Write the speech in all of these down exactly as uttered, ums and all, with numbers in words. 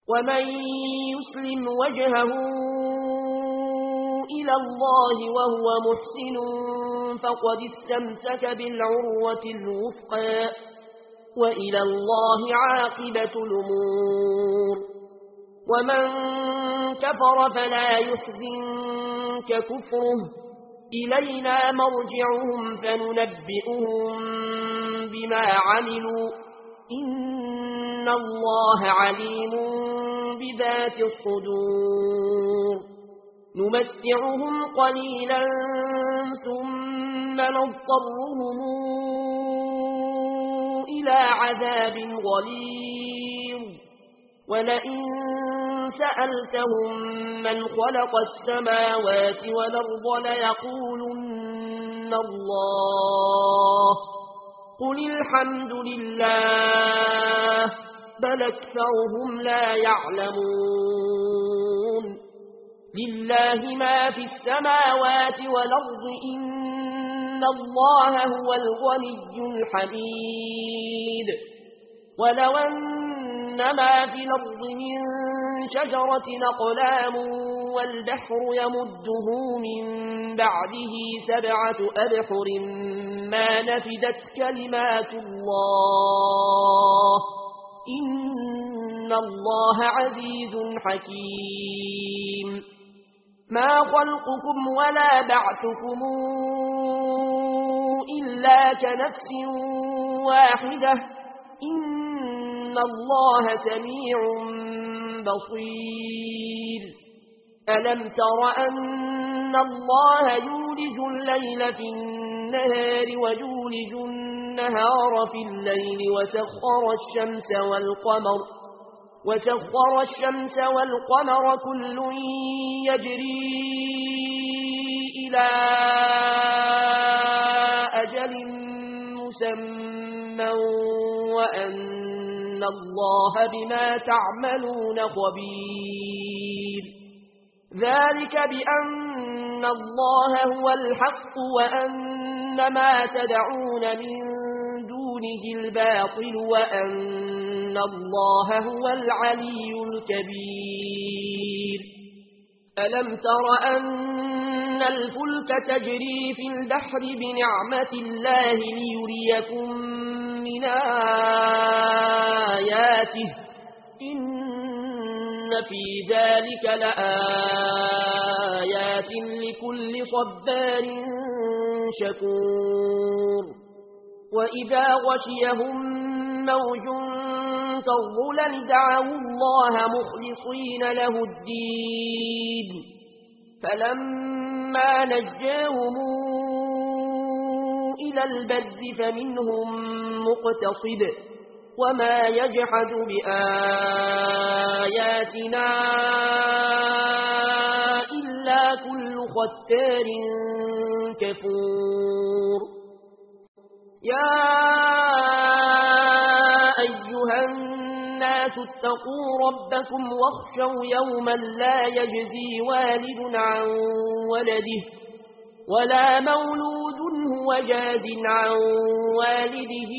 ومن يسلم وجهه إلى الله وهو محسن فقد استمسك بالعروة الوثقى وإلى الله عاقبة الأمور ومن كفر فلا يحزنك كفره إلينا مرجعهم فننبئهم بما عملوا إن الله عليم بذات الصدور نمتعهم قليلا ثم نضطرهم إلى عذاب غليظ ولئن سألتهم من خلق السماوات والأرض ليقولن الله قل الحمد لله بل أكثرهم لا يعلمون لله ما في السماوات والأرض إن الله هو الغني الحميد ولو أن ما في الأرض من شجرة أقلام والبحر يمده من بعده سبعة أبحر ما نفدت كلمات الله إن الله عزيز حكيم ما خلقكم ولا بعثكم إلا كنفس واحدة إن الله سميع بصير ألم تر أن الله يولج الليل في النهار ويولج النهار في الليل وسخر الشمس والقمر وسخر الشمس والقمر كل يجري إلى أجل مسمى وأن الله بما تعملون خبير ذلك بأن الله هو الحق وأن ما تدعون من دونه الباطل وأن الله هو العلي الكبير ألم تر أن الفلك تجري في البحر بنعمة الله ليريكم من آياته إن في ذلك لآيات لكل صبار شكور وإذا غشيهم موج كالظلل دعوا الله مخلصين له الدين فلما نجاهم إلى البر فمنهم مقتصد وما يجحد بآياتنا إلا كل ختار كفور يا أيها الناس اتقوا ربكم واخشوا يوما لا يجزي والد عن ولده ولا مولود هو جاز عن والده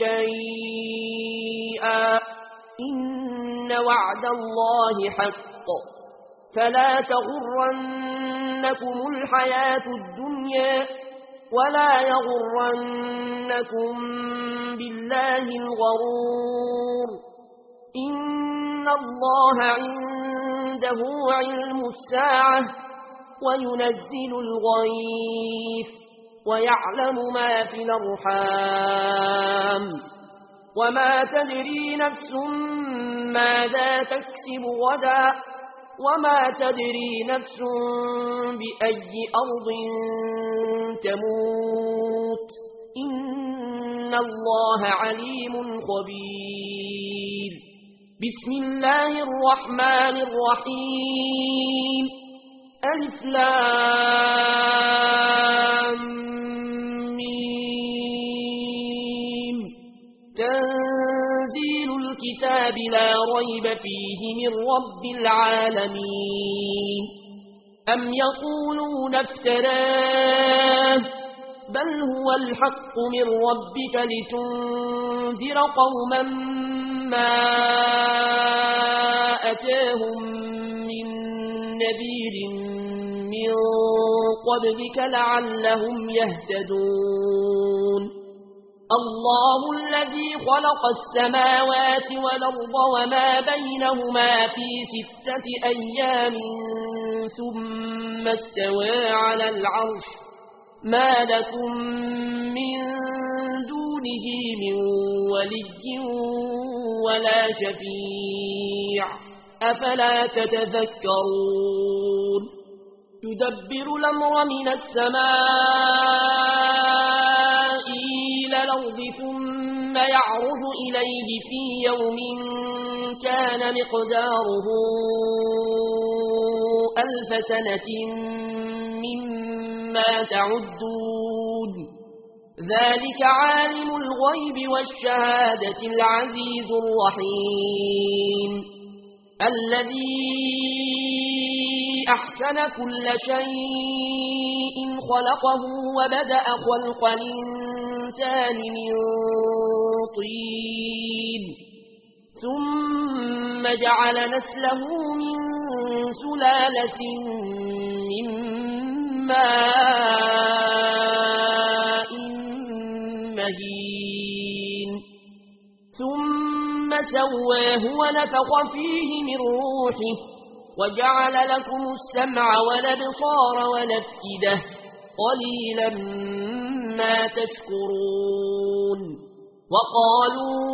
شيئا إن وعد الله حق فلا تغرنكم الحياة الدنيا ولا يغرنكم بالله الغرور إن الله عنده علم الساعة وينزل الغيث ويعلم ما في الأرحام وما تدري نفس ماذا تكسب غدا وما تدري نفس بأي أرض تموت إن الله عليم خبير بسم الله الرحمن الرحيم ألف لام ميم تنزيل الكتاب لا ريب فيه من رب العالمين أم يقولون افتراه بل هو الحق من ربك لتنذر قوما ما أتاهم من نذير من قبلك لعلهم يهتدون الله الذي خلق السماوات والأرض وما بينهما في ستة أيام ثم استوى على العرش ما لكم من دونه من ولي ولا شفيع أفلا تتذكرون يدبر الأمر من السماء إلى الأرض ثم يعرج إليه في يوم كان مقداره ألف سنة مما تعدون ذلك عالم الغيب والشهادة العزيز الرحيم الذي أحسن كل شيء خلقه وبدأ خلق الإنسان من طين ثم جعل نسله من سلالة من ماء مهين ثم سواه ونفخ فيه من روحه وجعل لكم السمع والابصار والافئدة قليلا ما تشكرون وقالوا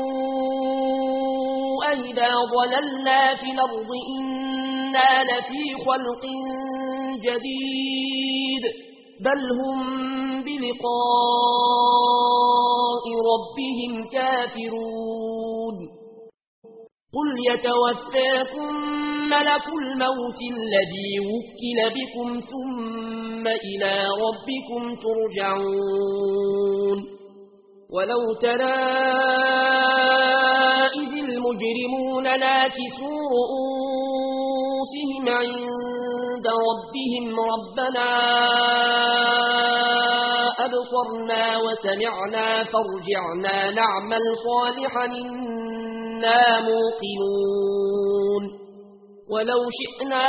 أئذا ضللنا في الأرض إنا لفي خلق جديد بل هم بلقاء ربهم كافرون قل يتوفاكم ملك الموت الذي وكل بكم ثم إلى ربكم ترجعون ولو ترى إذ المجرمون ناكسوا رؤوسهم عند ربهم ربنا أبصرنا وسمعنا فارجعنا نعمل صالحا إنا موقنون ولو شئنا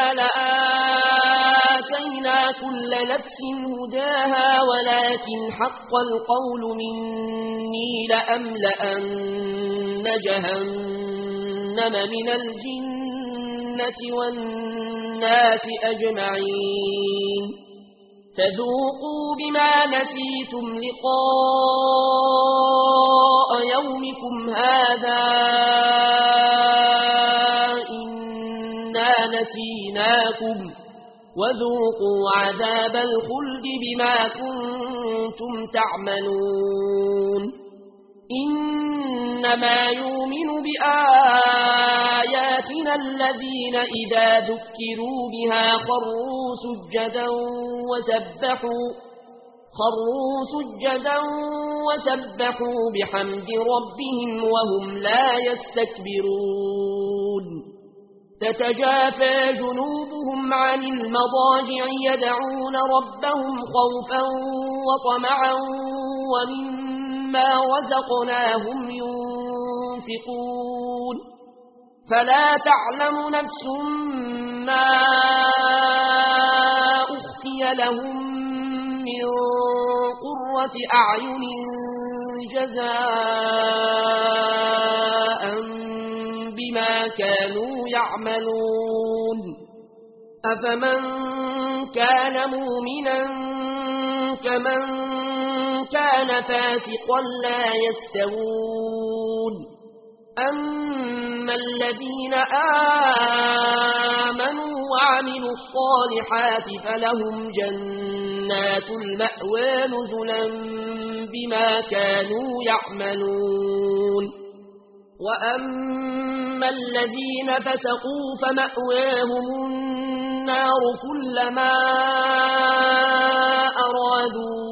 لآتينا كل نفس هداها ولكن حق القول مني لأملأن جهنم من الجنة والناس أجمعين فذوقوا بما نسيتم لقاء يومكم هذا نسيناكم وذوقوا عذاب الخلد بما كنتم تعملون إنما يؤمن بآياتنا الذين إذا ذكروا بها خروا سجدا وسبحوا خروا سجدا وسبحوا بحمد ربهم وهم لا يستكبرون تتجافى جنوبهم عن المضاجع يدعون ربهم خوفا وطمعا ومما رزقناهم ينفقون فلا تعلم نفس ما أخفي لهم من قرة أعين جزاء بما كانوا يعملون أفمن كان مؤمنا كمن كان فاسقا لا يستوون أما الذين آمنوا وعملوا الصالحات فلهم جنات المأوى نزلا بما كانوا يعملون وأما الذين فسقوا فمأواهم النار كلما أرادوا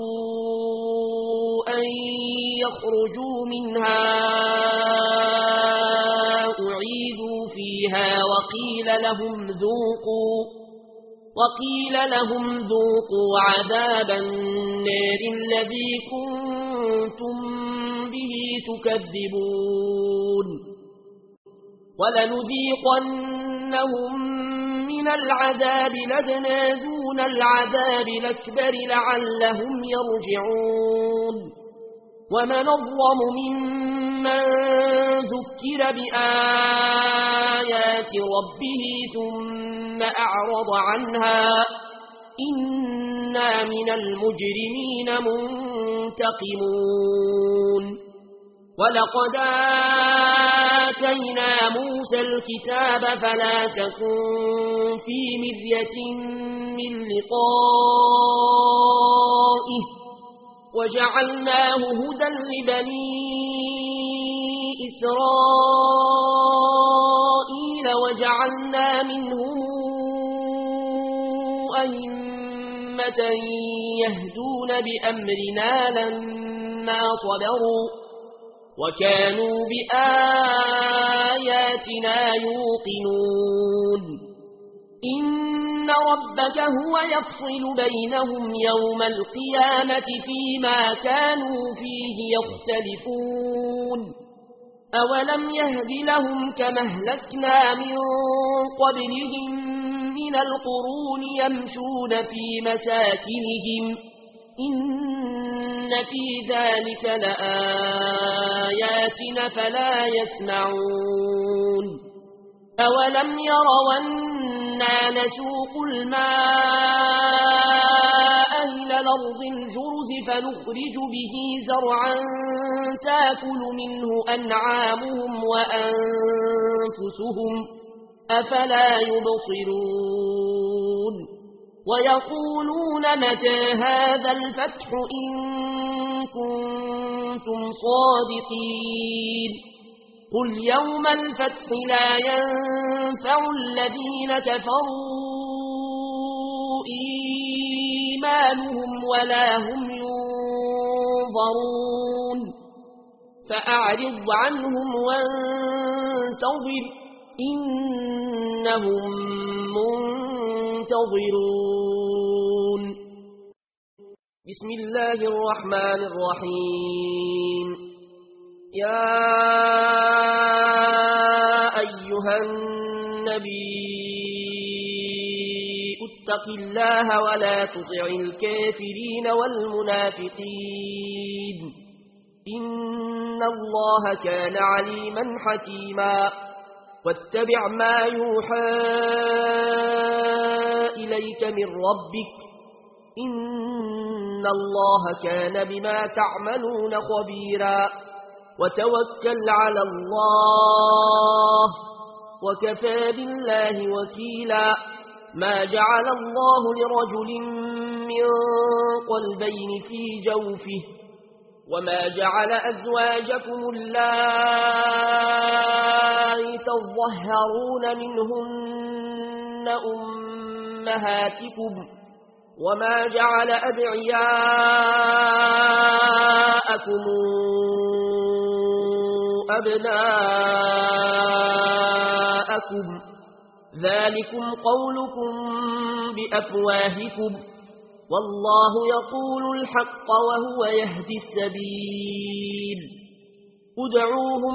أن يخرجوا منها أعيدوا فيها وقيل لهم ذوقوا وقيل لهم ذوقوا عذاب النار الذي كنتم به تكذبون ولنذيقنهم من العذاب لدنا دون العذاب الأكبر لعلهم يرجعون ومن أظلم ممن ذكر بآيات ربه ثم أعرض عنها إنا من المجرمين منتقمون ولقد آتينا موسى الكتاب فلا تكن في مرية من لقائه وجعلناه هدى لبني إسرائيل وجعلنا منهم أئمة يهدون بأمرنا لما صبروا وكانوا بآياتنا يوقنون إن ربك هو يفصل بينهم يوم القيامة فيما كانوا فيه يختلفون أولم يهد لهم كما أهلكنا من قبلهم من القرون يمشون في مساكنهم إن في ذلك لآيات فلا يسمعون أولم يروا أنا نسوق الماء إلى الأرض الجرز فنخرج به زرعا تاكل منه أنعامهم وأنفسهم أفلا يبصرون ويقولون متى هذا الفتح إن كنتم صادقين قل يوم الفتح لا ينفع الذين كفروا إيمانهم ولا هم ينظرون فأعرض عنهم وانتظر إنهم منتظرون بسم الله الرحمن الرحيم يا أيها النبي اتق الله ولا تطع الكافرين والمنافقين إن الله كان عليما حكيما واتبع ما يوحى إليك من ربك إن الله كان بما تعملون خبيرا وتوكل على الله وكفى بالله وكيلا ما جعل الله لرجل من قلبين في جوفه وما جعل أزواجكم اللائي تظهرون منهن أمهاتكم وما جعل أدعياءكم أبناءكم ذلكم قولكم بأفواهكم والله يقول الحق وهو يهدي السبيل ادعوهم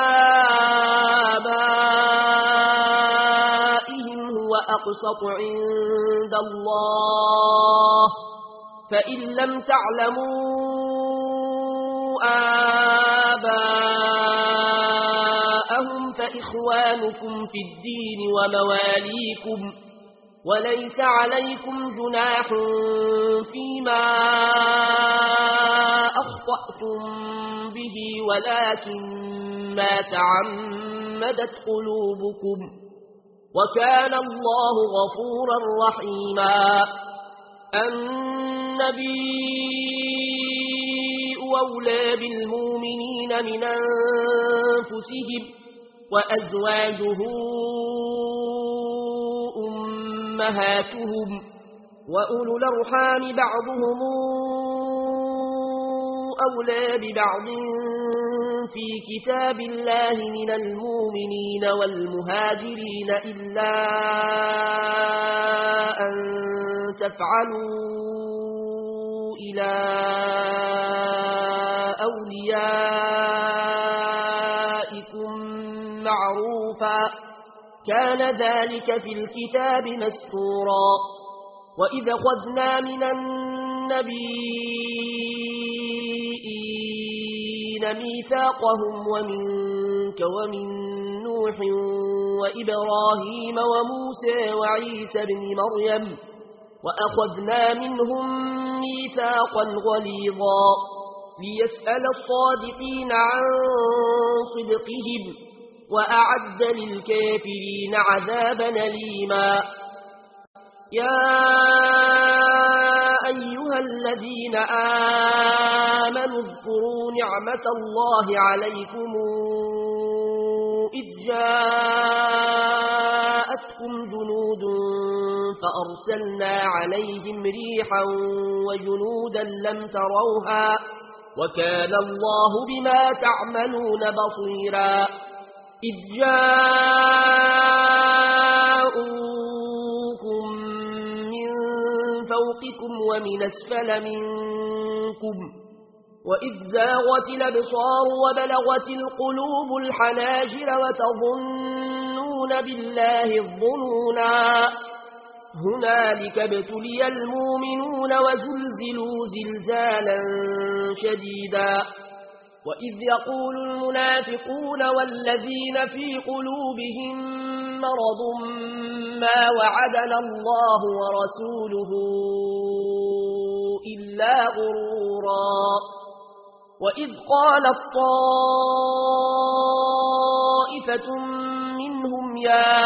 لآبائهم هو أقسط عند الله فإن لم تعلموا آباءهم فإخوانكم في الدين ومواليكم وليس عليكم جناح فيما أخطأتم به ولكن ما تعمدت قلوبكم وكان الله غفورا رحيما النبي أولى بالمؤمنين من أنفسهم وأزواجه أمهاتهم وأولو الأرحام بعضهم أولى ببعض في كتاب الله من المؤمنين والمهاجرين إلا أن تفعلوا إلى أوليائكم معروفا كان ذلك في الكتاب مسطورا وإذا خذنا من النبيين ميثاقهم ومنك ومن نوح وإبراهيم وموسى وعيسى بن مريم وأخذنا منهم ميثاقا غليظا ليسأل الصادقين عن صدقهم وأعد للكافرين عذابا أليما يا أيها الذين آمنوا اذكروا نعمة الله عليكم إذ جاءتكم جنود فأرسلنا عليهم ريحا وجنودا لم تروها وكان الله بما تعملون بصيرا إذ جاءوكم من فوقكم ومن أسفل منكم وإذ زاغت الأبصار وبلغت القلوب الحناجر وتظنون بالله الظنونا هنالك ابتلي المؤمنون وزلزلوا زلزالا شديدا وإذ يقول المنافقون والذين في قلوبهم مرض ما وعدنا الله ورسوله إلا غرورا وإذ قالت طائفة منهم يا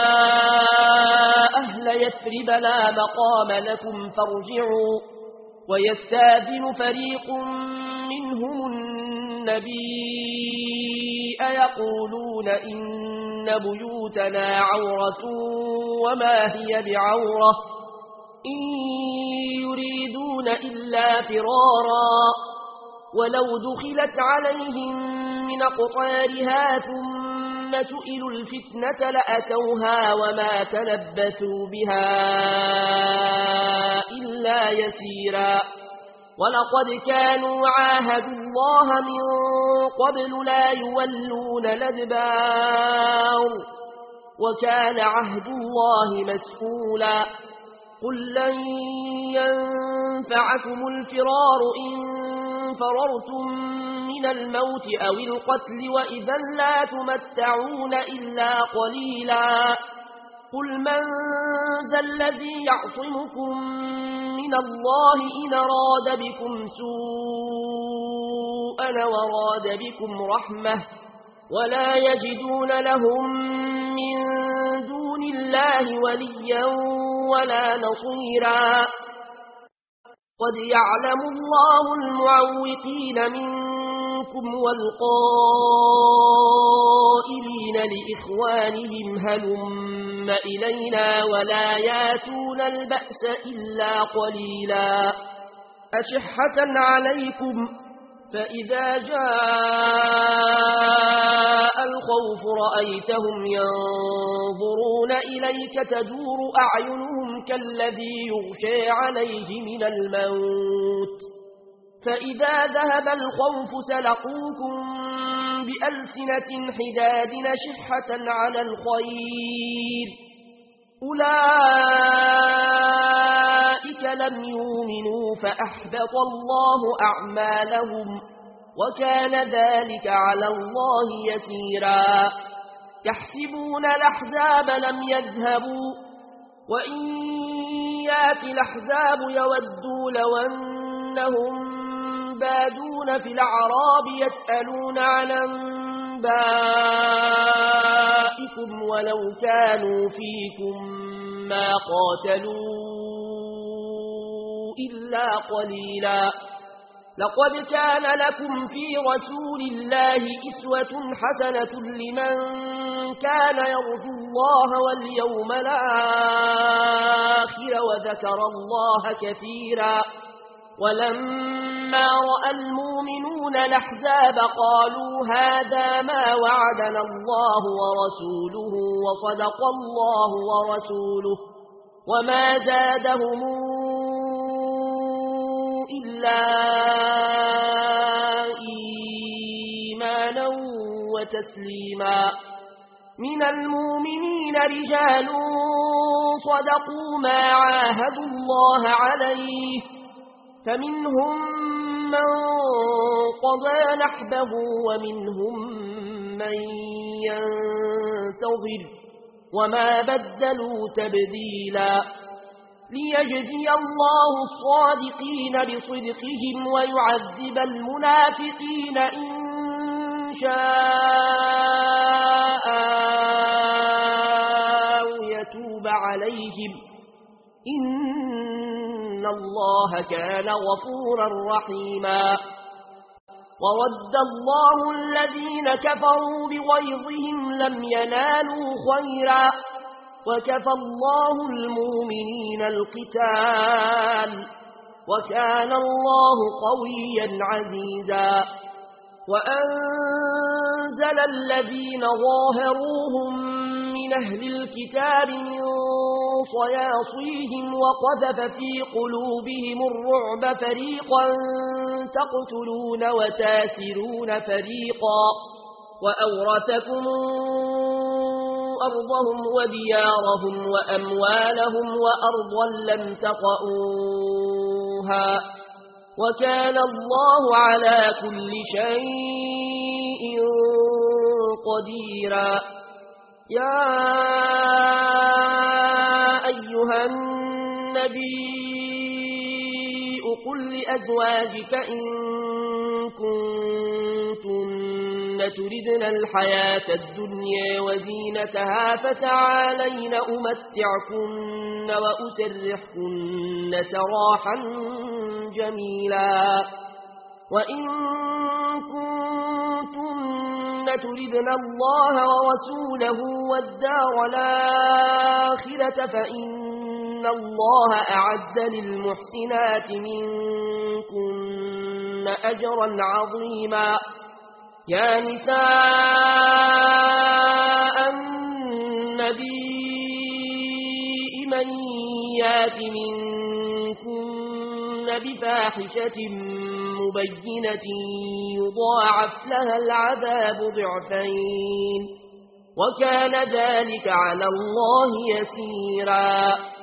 أهل يثرب لا مقام لكم فارجعوا ويستاذن فريق منهم النبي يقولون إن بيوتنا عورة وما هي بعورة إن يريدون إلا فرارا ولو دخلت عليهم من أقطارها ثم سئلوا الفتنة لأتوها وما تلبثوا بها إلا يسيرا ولقد كانوا عاهدوا الله من قبل لا يولون الأدبار وكان عهد الله مسئولا قل لن ينفعكم الفرار إن فررتم من الموت أو القتل وإذا لا تمتعون إلا قليلا قل من ذا الذي يعصمكم من الله إن أراد بكم سوءا وراد بكم رحمة ولا يجدون لهم من دون الله وليا ولا نصيرا قد يعلم الله المعوقين منكم والقائلين لإخوانهم هلم إلينا ولا ياتون البأس إلا قليلا أشحة عليكم فإذا جاء الخوف رأيتهم ينظرون إليك تدور أعينهم كالذي يغشى عليه من الموت فإذا ذهب الخوف سلقوكم بألسنة حداد شحة على الخير أولئك لم يؤمنوا فأحبط الله أعمالهم وكان ذلك على الله يسيرا يحسبون الأحزاب لم يذهبوا وإن يات الأحزاب يودوا لو أنهم بادون في الأعراب يسألون عن أنبائكم ولو كانوا فيكم ما قاتلوا إلا قليلا لقد كان لكم في رسول الله إسوة حسنة لمن كان يرجو الله واليوم الآخر وذكر الله كثيرا ولما رأى المؤمنون الأحزاب قالوا هذا ما وعدنا الله ورسوله وصدق الله ورسوله وما زادهم إلا إيمانا وتسليما من المؤمنين رجال صدقوا ما عاهدوا الله عليه فمنهم من قضى نحبه ومنهم من ينتظر وما بدلوا تبديلا ليجزي الله الصادقين بصدقهم ويعذب المنافقين إن شاء أو يتوب عليهم إن الله كان غفورا رحيما ورد الله الذين كفروا بغيظهم لم ينالوا خيرا وكفى الله المؤمنين القتال وكان الله قويا عزيزا وأنزل الذين ظاهروهم من أهل الكتاب من صياصيهم وقذف في قلوبهم الرعب فريقا تقتلون وتاسرون فريقا وأورثكم أرضهم وديارهم وأموالهم وأرضا لم تطئوها وكان الله على كل شيء قديرا يا أيها النبي قل لأزواجك إن كنتن تردن الحياة الدنيا وزينتها فتعالين أمتعكن وأسرحكن سراحا جميلا وإن كنتن تردن الله ورسوله والدار الآخرة فإن الله أعد للمحسنات منكن أجرا عظيما يا نساء النبي من يات منكن بفاحشة مبينة يضاعف لها العذاب ضعفين وكان ذلك على الله يسيرا